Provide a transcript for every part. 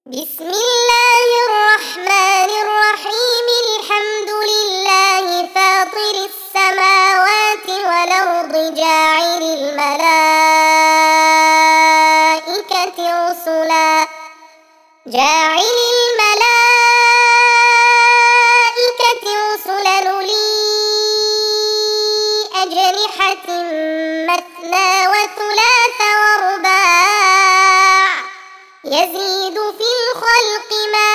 بسم الله الرحمن الرحيم. الحمد لله فاطر السماوات والأرض جاعل الملائكة رسلا أولي أجنحة مثنى وثلاث ورباع يزيد في الخلق ما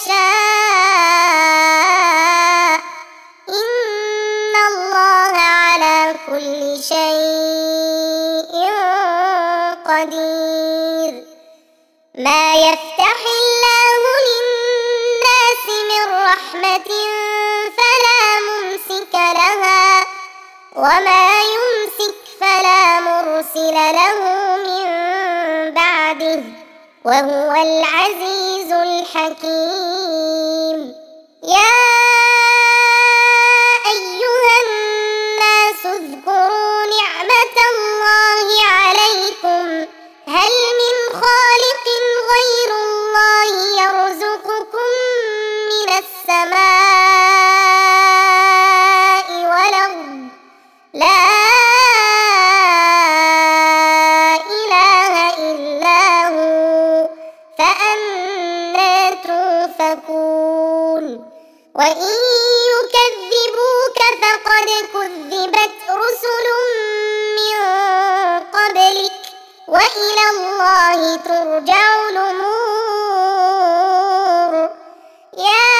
يشاء إن الله على كل شيء قدير. ما يفتح الله للناس من رحمة فلا ممسك لها وما يمسك فلا مرسل له من بعده وهو العزيز الحكيم. يا أيها الناس اذكروا نعمة الله عليكم هل من خالق غير الله يرزقكم من السماء والأرض؟ لا إله إلا هو فأنى توفكون. وإن يكذبوك فقد كذبت رسل من قبلك وإلى الله ترجع الأمور. يا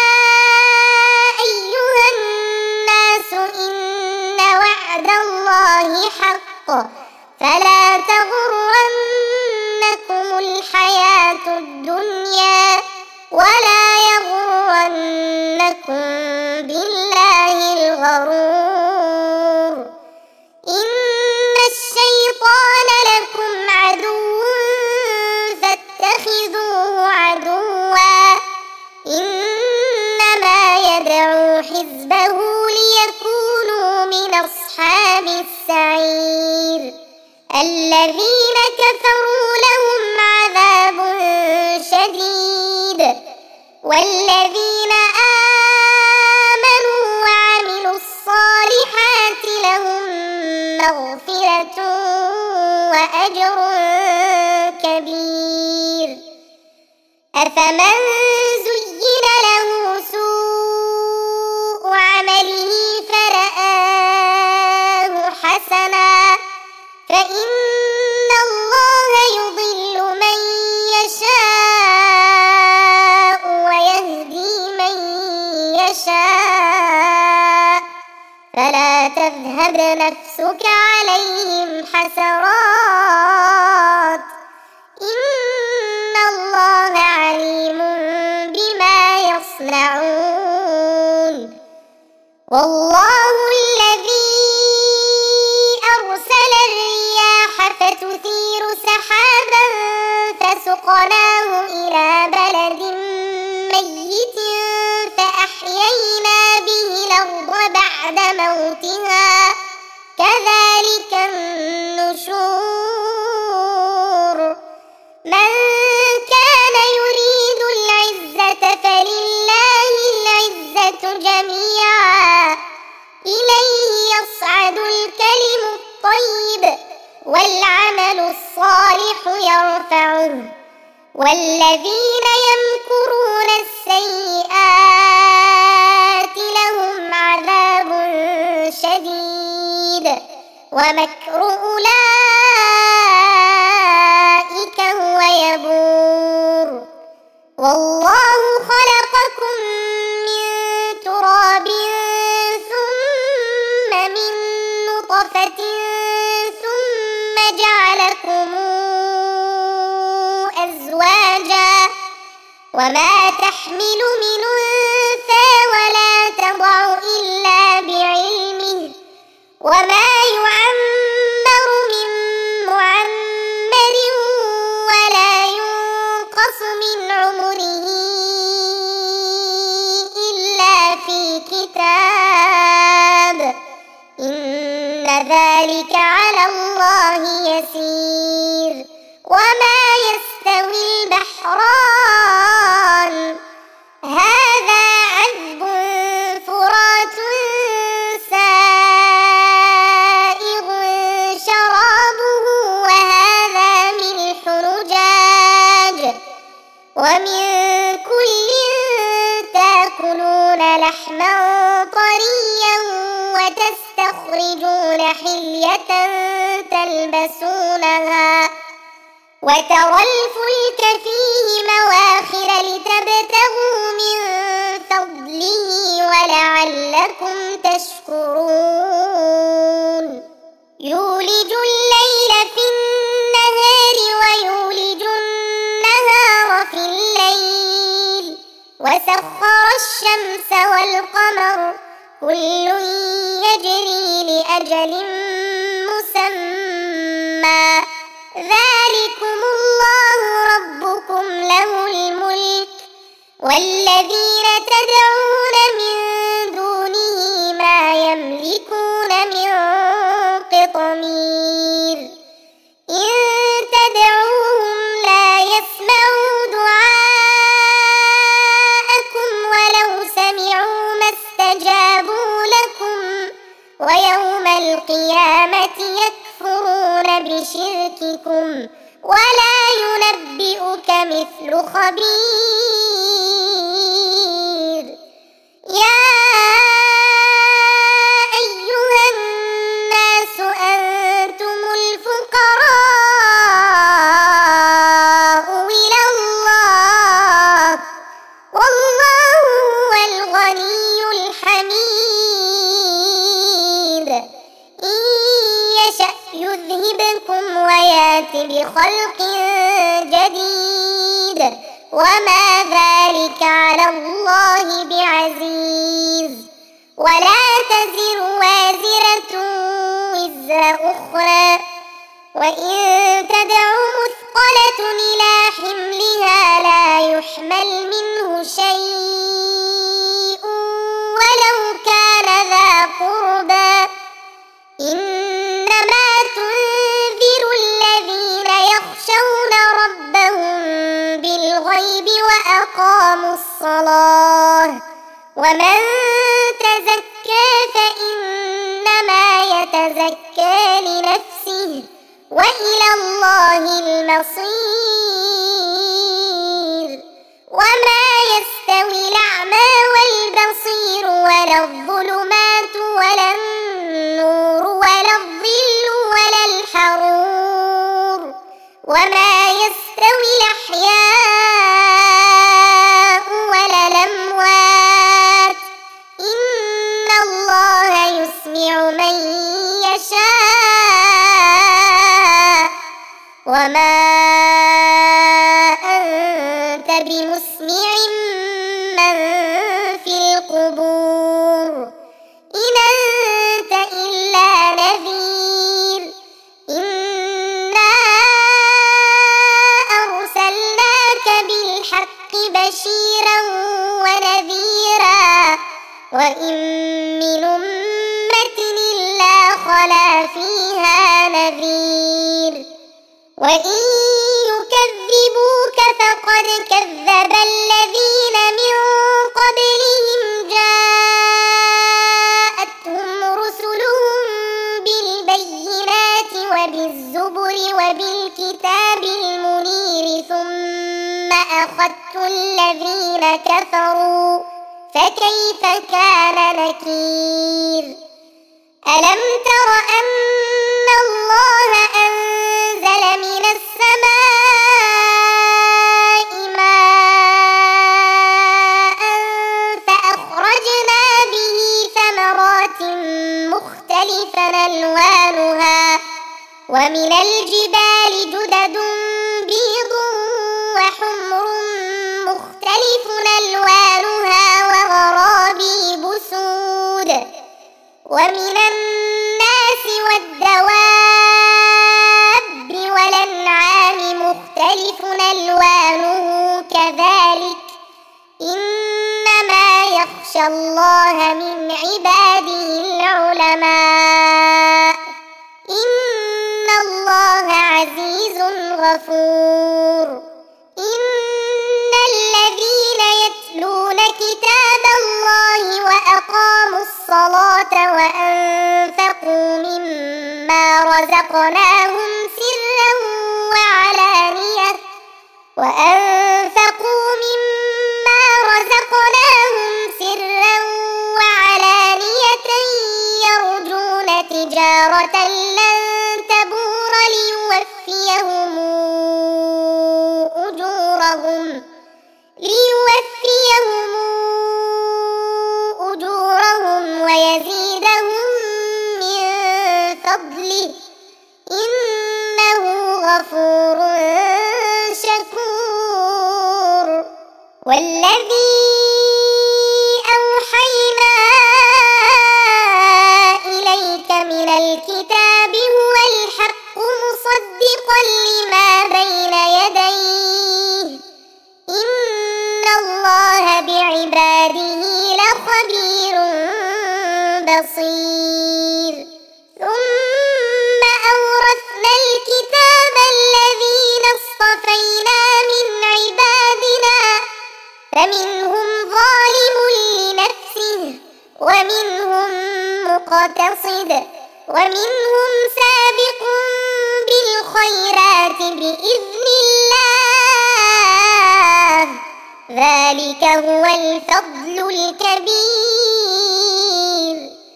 أيها الناس إن وعد الله حق فلا تغرنكم الحياة الدنيا ولا يغرنكم بالله الغرور. إن الشيطان لكم عدو فاتخذوه عدوا إنما يدعو حزبه ليكونوا من أصحاب السعير. الذين كفروا لهم عذاب شديد والذين آمنوا وعملوا الصالحات لهم مغفرة وأجر كبير. أفمن زين له سوء عمله فرآه حسنا فإن الله يضل من يشاء ويهدي من يشاء فلا تذهب نفسك عليهم حسرات إن الله عليم بما يصنعون. والله الذي أرسل الرياح فتثير سحابا فسقناه إلى بلد ميت فأحيينا به الأرض بعد موتها كذلك النشور. من كان يريد العزة فلله العزة جميعا إليه يصعد الكلم الطيب والعمل الصالح يرفعه والذين يمكرون السيئات لهم عذاب شديد ومكر أولئك هو يبور. والله خلقكم من تراب ثم من نطفة ثم جعلكم أزواجا وما تحمل من أنثى ولا تضع إلا بعلمه وما يعمر من معمر ولا ينقص من عمره إلا في كتاب إن ذلك على الله يسير. وما يستوي البحران لحما طريا وتستخرجون حلية تلبسونها وترى الفلك فيه مواخر لتبتغوا من فضله ولعلكم تشكرون يولج الليل في النهار ويولج النهار في الليل وسخر الشمس والقمر كل يجري لأجل مسمى ذلكم الله ربكم له الملك والذين تدعون من دونه ما يملكون من قطمير إن تدعوهم لا يسمعوا دعاءكم ولو سمعوا ما استجابوا لكم ويوم القيامة يكفرون بشرككم ولا ينبئك مثل خبير يا أيها الناس أنتم الفقراء إلى الله والله هو الغني الحميد إن يشأ يذهبكم ويات بخلق جديد وما ذلك على الله بعزيز ولا تزر وازرة وزر أخرى وإن تدع مثقلة إلى حملها لا يحمل منه شيء ولو كان ذا قربى إنما تنذر الذين يخشون ربهم بالغيب وأقاموا الصلاة ومن تزكى فإنما يتزكى لنفسه وإلى الله المصير وما يستوي الأعمى والبصير ولا الظلمات ولا النور ولا الظل ولا الحرور وما يستوي الأحياء ولا الأموات إن الله يسمع من يشاء وما أنت بمسمع من في القبور إن أنت إلا نذير إنا أرسلناك بالحق بشيرا ونذيرا وإن من أمة إلا خلا فيها نذير وإن يكذبوك فقد كذب الذين من قبلهم جاءتهم رسلهم بالبينات وبالزبر وبالكتاب المنير ثم أخذت الذين كفروا فكيف كان نكير ألم تر أن الله أنزل من السماء ماء فأخرجنا به ثمرات مختلفا ألوانها ومن الجبال جدد بيض وحمر مختلف ألوانها وغرابيب سود ومن الناس والدواب والأنعام مختلف ألوانه كذلك إنما يخشى الله من عباده العلماء إن الله عزيز غفور إن الذين يتلون كتاب الله وأقاموا الصلاة وأنفقوا مما رزقناهم سرا وعلانية وأنفقوا مما رزقناهم سرا ليوفيهم أجورهم ويزيدهم من فضله إنه غفور شكور. والذي أوحينا إليك من الكتاب هو الحق مصدقا لما بين يديه إن الله بعباده لخبير بصير. ثم أورثنا الكتاب الذين اصطفينا من عبادنا فمنهم ظالم لنفسه ومنهم مقتصد ومنهم سابق بالخيرات بإذن الله ذلك هو الفضل الكبير.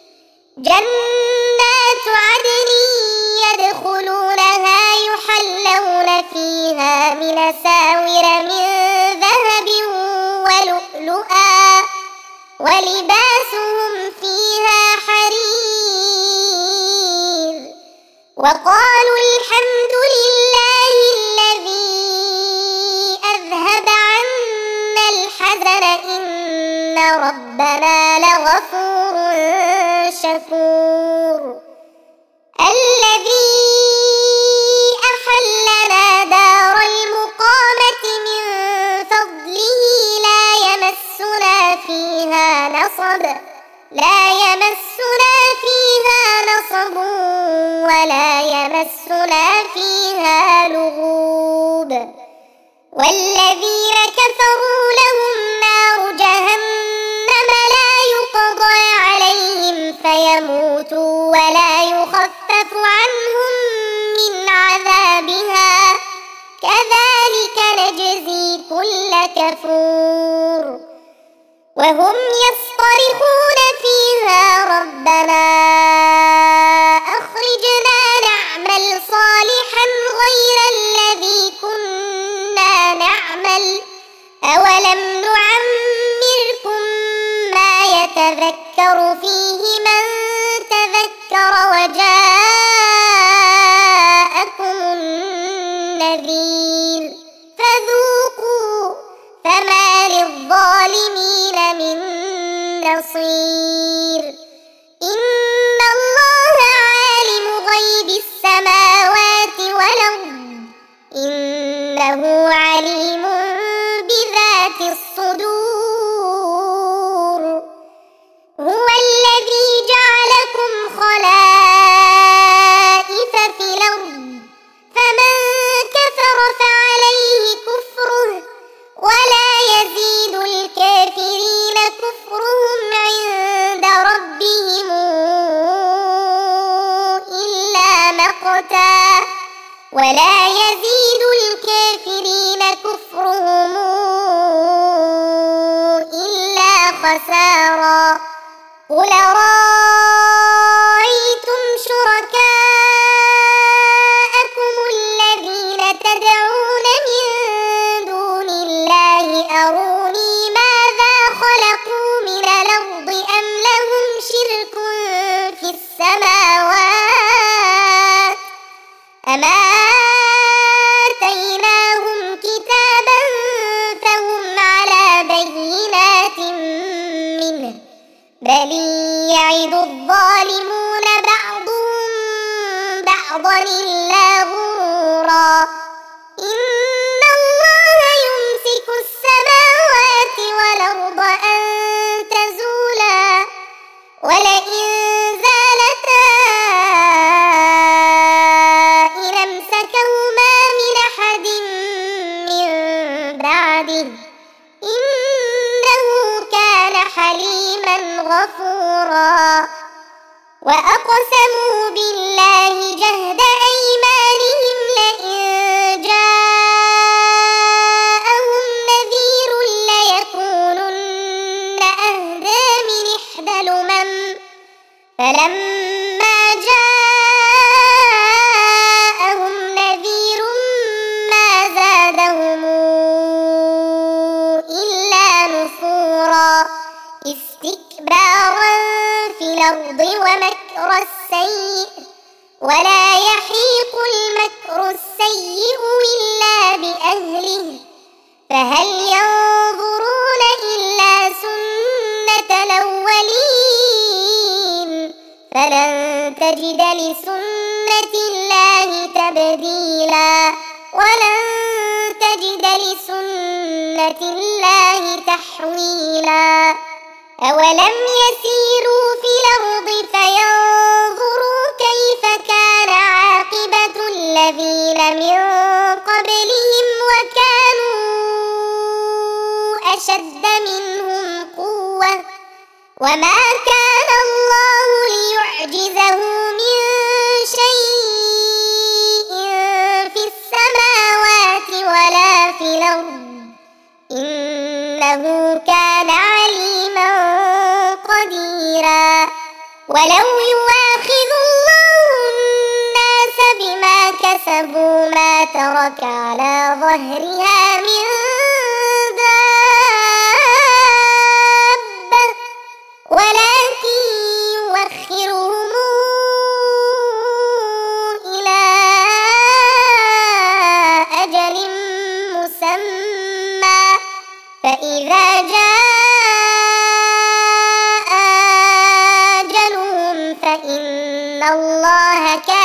جنات عدن يدخلونها يحلون فيها من أساور من ذهب ولؤلؤا ولباسهم فيها حرير. وقالوا الحمد لله الذي أذهب عنا الحزن إن ربنا لغفور شكور. الذي أحلنا دار المقامة من فضله لا يمسنا فيها نصب ولا يمسنا فيها لغوب. والذين كفروا لهم نار جهنم لا يقضى عليهم فيموتوا ولا يخفف عنهم من عذابها كذلك نجزي كل كفور. وهم يصطرخون فيها ربنا أخرجنا نعمل صالحا غير الذي كنا نعمل أولم نعمركم ما يتذكر فيه من تذكر وجاءكم النذير فذوقوا فما للظالمين من نصير. إن الله عالم غيب السماوات والأرض إنه عليم بذات الصدور. هو الذي جعلكم خلائف في الأرض فمن كفر فعليه كفره ولا يزيد الكافرين كفرهم عند ربهم إلا مقتا ولا يزيد الكافرين كفرهم إلا خسارا. قل رأيتم شركاءكم الذين تدعون من دون الله أروني ماذا خلقوا من الأرض أم لهم شرك في السماوات أم آتيناهم كتابا فهم على بينات منه بل يعد الظالمون بعضهم بعضا إلا غرورا. إن الله يمسك السماوات والأرض أن تزولا ولئن زالتا إن أمسكهما من أحد من بعده إنه كان حليما غفورا. وأقسموا بالله جهد أيمانهم لئن جاءهم نذير ليكونن أهدى من إحدى الأمم فلما جاءهم نذير ما زادهم الأرض ومكر السيء ولا يحيق المكر السيء إلا بأهله فهل ينظرون إلا سنة الأولين فلن تجد لسنة الله تبديلا ولن تجد لسنة الله تحويلا أولم يسيروا في الأرض فينظروا كيف كان عاقبة الذين من قبلهم وكانوا أشد منهم قوة وما كان الله ليعجزه من شيء في السماوات ولا في الأرض إنه كان عليما قديرا ولو يؤاخذ الله الناس بما كسبوا ما ترك على ظهرها من دابة ولكن يؤخرهم إلى أجل مسمى فإذا جاء أجلهم فإن الله كان